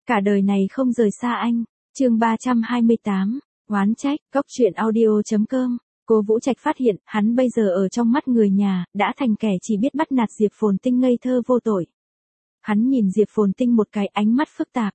Cả đời này không rời xa anh. Chương 328, oán trách, góc truyện audio.com. Cố Vũ Trạch phát hiện, hắn bây giờ ở trong mắt người nhà, đã thành kẻ chỉ biết bắt nạt Diệp Phồn Tinh ngây thơ vô tội. Hắn nhìn Diệp Phồn Tinh một cái ánh mắt phức tạp.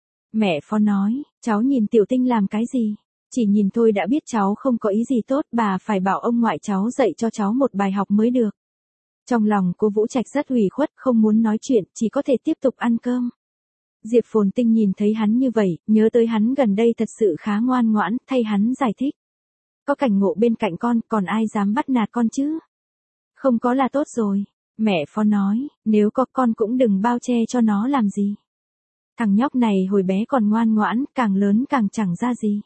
Mẹ Phó nói, cháu nhìn Tiểu Tinh làm cái gì? Chỉ nhìn thôi đã biết cháu không có ý gì tốt, bà phải bảo ông ngoại cháu dạy cho cháu một bài học mới được. Trong lòng Cố Vũ Trạch rất ủy khuất, không muốn nói chuyện, chỉ có thể tiếp tục ăn cơm. Diệp Phồn Tinh nhìn thấy hắn như vậy, nhớ tới hắn gần đây thật sự khá ngoan ngoãn, thay hắn giải thích. Có Cảnh Ngộ bên cạnh con, còn ai dám bắt nạt con chứ? Không có là tốt rồi. Mẹ Phó nói, nếu có con cũng đừng bao che cho nó làm gì. Thằng nhóc này hồi bé còn ngoan ngoãn, càng lớn càng chẳng ra gì.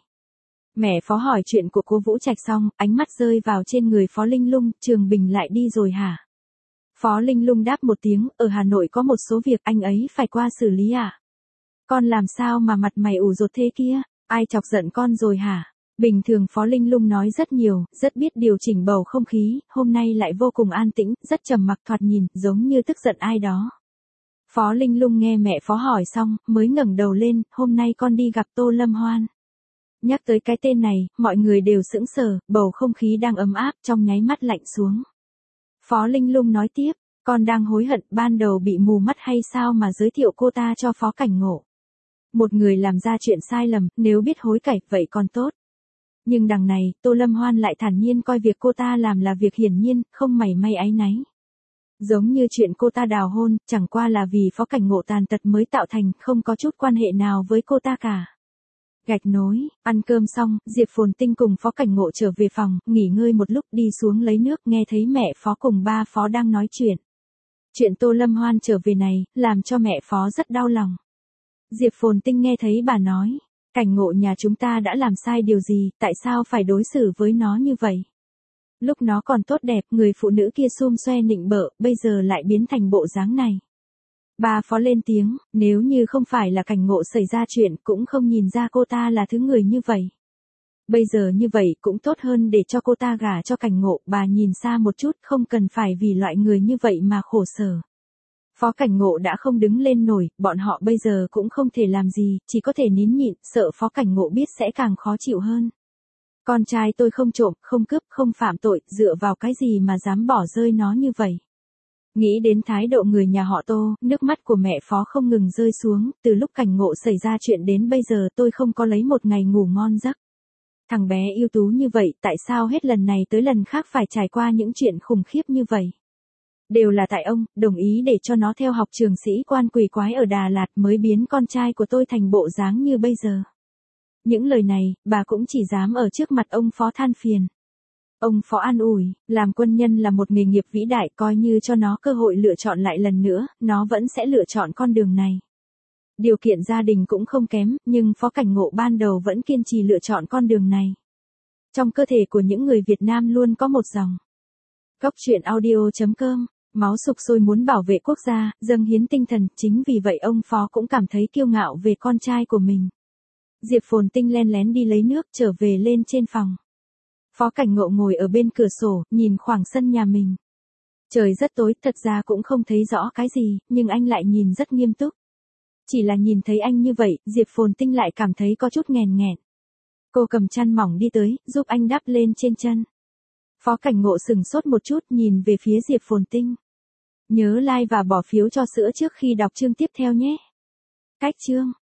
Mẹ Phó hỏi chuyện của Cố Vũ Trạch xong, ánh mắt rơi vào trên người Phó Linh Lung, Trường Bình lại đi rồi hả? Phó Linh Lung đáp một tiếng, ở Hà Nội có một số việc anh ấy phải qua xử lý à? Con làm sao mà mặt mày ủ rột thế kia? Ai chọc giận con rồi hả? Bình thường Phó Linh Lung nói rất nhiều, rất biết điều chỉnh bầu không khí, hôm nay lại vô cùng an tĩnh, rất trầm mặc, thoạt nhìn, giống như tức giận ai đó. Phó Linh Lung nghe mẹ Phó hỏi xong, mới ngẩng đầu lên, hôm nay con đi gặp Tô Lâm Hoan. Nhắc tới cái tên này, mọi người đều sững sờ, bầu không khí đang ấm áp, trong nháy mắt lạnh xuống. Phó Linh Lung nói tiếp, con đang hối hận ban đầu bị mù mắt hay sao mà giới thiệu cô ta cho Phó Cảnh Ngộ. Một người làm ra chuyện sai lầm, nếu biết hối cải, vậy còn tốt. Nhưng đằng này, Tô Lâm Hoan lại thản nhiên coi việc cô ta làm là việc hiển nhiên, không mảy may áy náy. Giống như chuyện cô ta đào hôn, chẳng qua là vì Phó Cảnh Ngộ tàn tật mới tạo thành, không có chút quan hệ nào với cô ta cả. Gạch nối, ăn cơm xong, Diệp Phồn Tinh cùng Phó Cảnh Ngộ trở về phòng, nghỉ ngơi một lúc, đi xuống lấy nước, nghe thấy mẹ Phó cùng ba Phó đang nói chuyện. Chuyện Tô Lâm Hoan trở về này, làm cho mẹ Phó rất đau lòng. Diệp Phồn Tinh nghe thấy bà nói, Cảnh Ngộ nhà chúng ta đã làm sai điều gì, tại sao phải đối xử với nó như vậy? Lúc nó còn tốt đẹp, người phụ nữ kia xum xoe nịnh bợ, bây giờ lại biến thành bộ dáng này. Bà Phó lên tiếng, nếu như không phải là Cảnh Ngộ xảy ra chuyện, cũng không nhìn ra cô ta là thứ người như vậy. Bây giờ như vậy cũng tốt hơn để cho cô ta gả cho Cảnh Ngộ, bà nhìn xa một chút, không cần phải vì loại người như vậy mà khổ sở. Phó Cảnh Ngộ đã không đứng lên nổi, bọn họ bây giờ cũng không thể làm gì, chỉ có thể nín nhịn, sợ Phó Cảnh Ngộ biết sẽ càng khó chịu hơn. Con trai tôi không trộm, không cướp, không phạm tội, dựa vào cái gì mà dám bỏ rơi nó như vậy? Nghĩ đến thái độ người nhà họ Tô, nước mắt của mẹ Phó không ngừng rơi xuống, từ lúc Cảnh Ngộ xảy ra chuyện đến bây giờ tôi không có lấy một ngày ngủ ngon giấc. Thằng bé ưu tú như vậy, tại sao hết lần này tới lần khác phải trải qua những chuyện khủng khiếp như vậy? Đều là tại ông, đồng ý để cho nó theo học trường sĩ quan quỷ quái ở Đà Lạt mới biến con trai của tôi thành bộ dáng như bây giờ. Những lời này, bà cũng chỉ dám ở trước mặt ông Phó than phiền. Ông Phó an ủi, làm quân nhân là một nghề nghiệp vĩ đại, coi như cho nó cơ hội lựa chọn lại lần nữa, nó vẫn sẽ lựa chọn con đường này. Điều kiện gia đình cũng không kém, nhưng Phó Cảnh Ngộ ban đầu vẫn kiên trì lựa chọn con đường này. Trong cơ thể của những người Việt Nam luôn có một dòng. Góc truyện audio.com, máu sục sôi muốn bảo vệ quốc gia, dâng hiến tinh thần, chính vì vậy ông Phó cũng cảm thấy kiêu ngạo về con trai của mình. Diệp Phồn Tinh len lén đi lấy nước, trở về lên trên phòng. Phó Cảnh Ngộ ngồi ở bên cửa sổ, nhìn khoảng sân nhà mình. Trời rất tối, thật ra cũng không thấy rõ cái gì, nhưng anh lại nhìn rất nghiêm túc. Chỉ là nhìn thấy anh như vậy, Diệp Phồn Tinh lại cảm thấy có chút nghèn nghẹn. Cô cầm chăn mỏng đi tới, giúp anh đắp lên trên chân. Phó Cảnh Ngộ sừng sốt một chút, nhìn về phía Diệp Phồn Tinh. Nhớ like và bỏ phiếu cho sữa trước khi đọc chương tiếp theo nhé. Cách chương